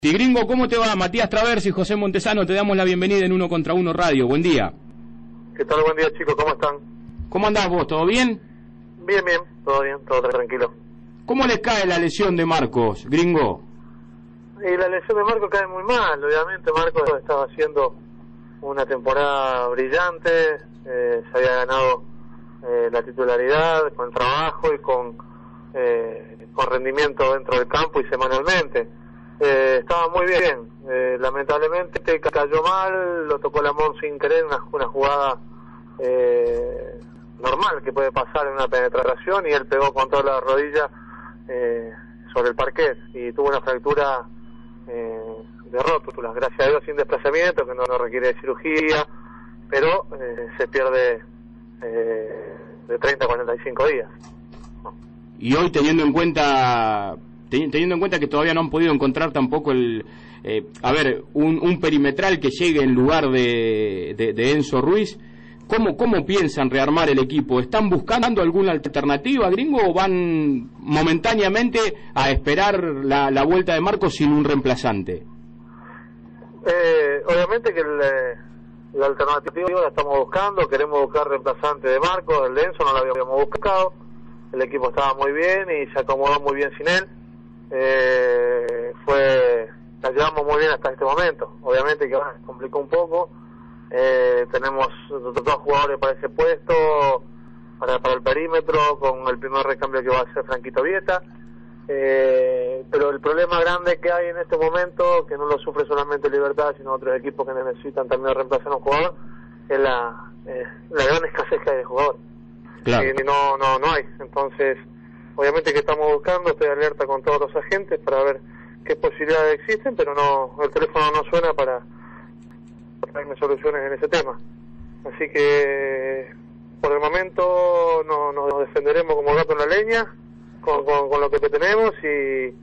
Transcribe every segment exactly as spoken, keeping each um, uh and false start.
Sí, Gringo, ¿cómo te va? Matías Traversi y José Montesano, te damos la bienvenida en Uno contra Uno Radio. Buen día. ¿Qué tal? Buen día, chicos, ¿cómo están? ¿Cómo andás vos? ¿Todo bien? Bien, bien, todo bien, todo tranquilo. ¿Cómo les cae la lesión de Marcos, Gringo? Y la lesión de Marcos cae muy mal, obviamente. Marcos estaba haciendo una temporada brillante, eh, se había ganado eh, la titularidad con trabajo y con, eh, con rendimiento dentro del campo y semanalmente. Eh, estaba muy bien, eh, lamentablemente cayó mal, lo tocó la mano sin querer, una, una jugada eh, normal que puede pasar en una penetración, y él pegó con toda la rodilla eh, sobre el parquet y tuvo una fractura eh, de rótulas, gracias a Dios sin desplazamiento, que no, no requiere cirugía, pero eh, se pierde eh, de treinta a cuarenta y cinco días. ¿No? Y hoy, teniendo en cuenta... teniendo en cuenta que todavía no han podido encontrar tampoco el, eh, a ver, un, un perimetral que llegue en lugar de, de, de Enzo Ruiz, ¿cómo, ¿cómo piensan rearmar el equipo? ¿Están buscando alguna alternativa, Gringo, o van momentáneamente a esperar la, la vuelta de Marcos sin un reemplazante? Eh, obviamente que el, la alternativa la estamos buscando, queremos buscar reemplazante de Marcos, el de Enzo no lo habíamos buscado, el equipo estaba muy bien y se acomodó muy bien sin él. Eh, fue la llevamos muy bien hasta este momento, obviamente que bueno, complicó un poco, eh, tenemos dos jugadores para ese puesto, para, para el perímetro, con el primer recambio que va a ser Franquito Vieta, eh, pero el problema grande que hay en este momento, que no lo sufre solamente Libertad, sino otros equipos que necesitan también reemplazar a un jugador, es la, eh, la gran escasez que hay de jugadores. Claro. Y no, no, no hay, entonces obviamente que estamos buscando, estoy alerta con todos los agentes para ver qué posibilidades existen, pero no, el teléfono no suena para, para darme soluciones en ese tema. Así que por el momento no, nos defenderemos como gato en la leña, con, con, con lo que tenemos, y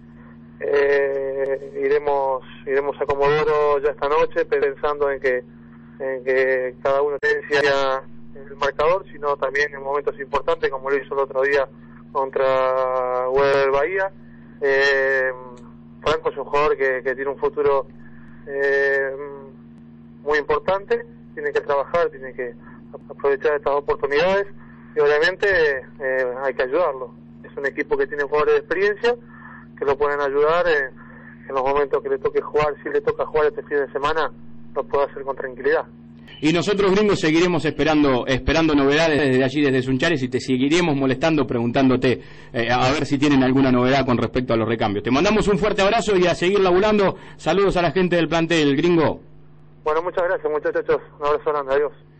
eh, iremos iremos a Comodoro ya esta noche pensando en que, en que cada uno tenga el marcador, sino también en momentos importantes como lo hizo el otro día contra Weber Bahía. eh, Franco es un jugador que, que tiene un futuro eh, muy importante, tiene que trabajar, tiene que aprovechar estas oportunidades y obviamente eh, hay que ayudarlo. Es un equipo que tiene jugadores de experiencia que lo pueden ayudar eh, en los momentos que le toque jugar. Si le toca jugar este fin de semana, lo puede hacer con tranquilidad. Y nosotros, Gringos, seguiremos esperando esperando novedades desde allí, desde Sunchales, y te seguiremos molestando, preguntándote eh, a ver si tienen alguna novedad con respecto a los recambios. Te mandamos un fuerte abrazo y a seguir laburando. Saludos a la gente del plantel, Gringo. Bueno, muchas gracias, muchachos. Un abrazo grande, adiós.